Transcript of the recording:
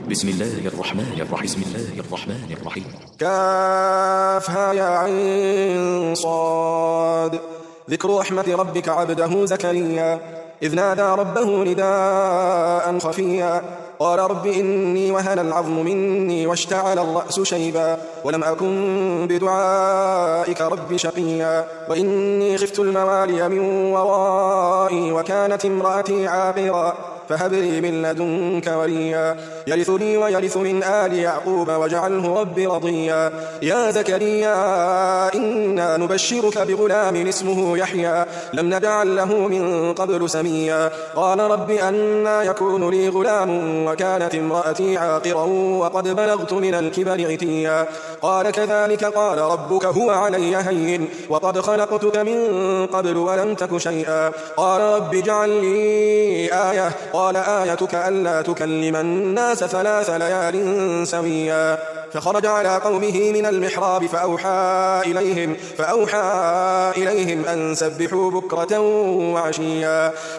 بسم الله الرحمن الرحيم. كافها يا عين صاد. ذكر رحمة ربك عبده زكريا إذ نادى ربه نداء خفيا قال رب إني وهن العظم مني واشتعل الرأس شيبا ولم أكن بدعائك رب شقيا وإني خفت الموالي من ورائي وكانت امرأتي عاقرا فهب لي من لدنك وليا يرثني ويرث من آل يعقوب واجعله رب رضيا يا زكريا إنا نبشرك بغلام اسمه يحيى لم نجعل له من قبل سميا قال رب أنى يكون لي غلام وكانت امرأتي عاقرا وقد بلغت من الكبر عتيا قال كذلك قال ربك هو علي هين وقد خلقتك من قبل ولم تك شيئا قال رب اجعل لي آية قال آيتك ألا تكلم الناس 3 ليال سويا فخرج على قومه من المحراب فأوحى إليهم أن سبحوا بكرة وعشيا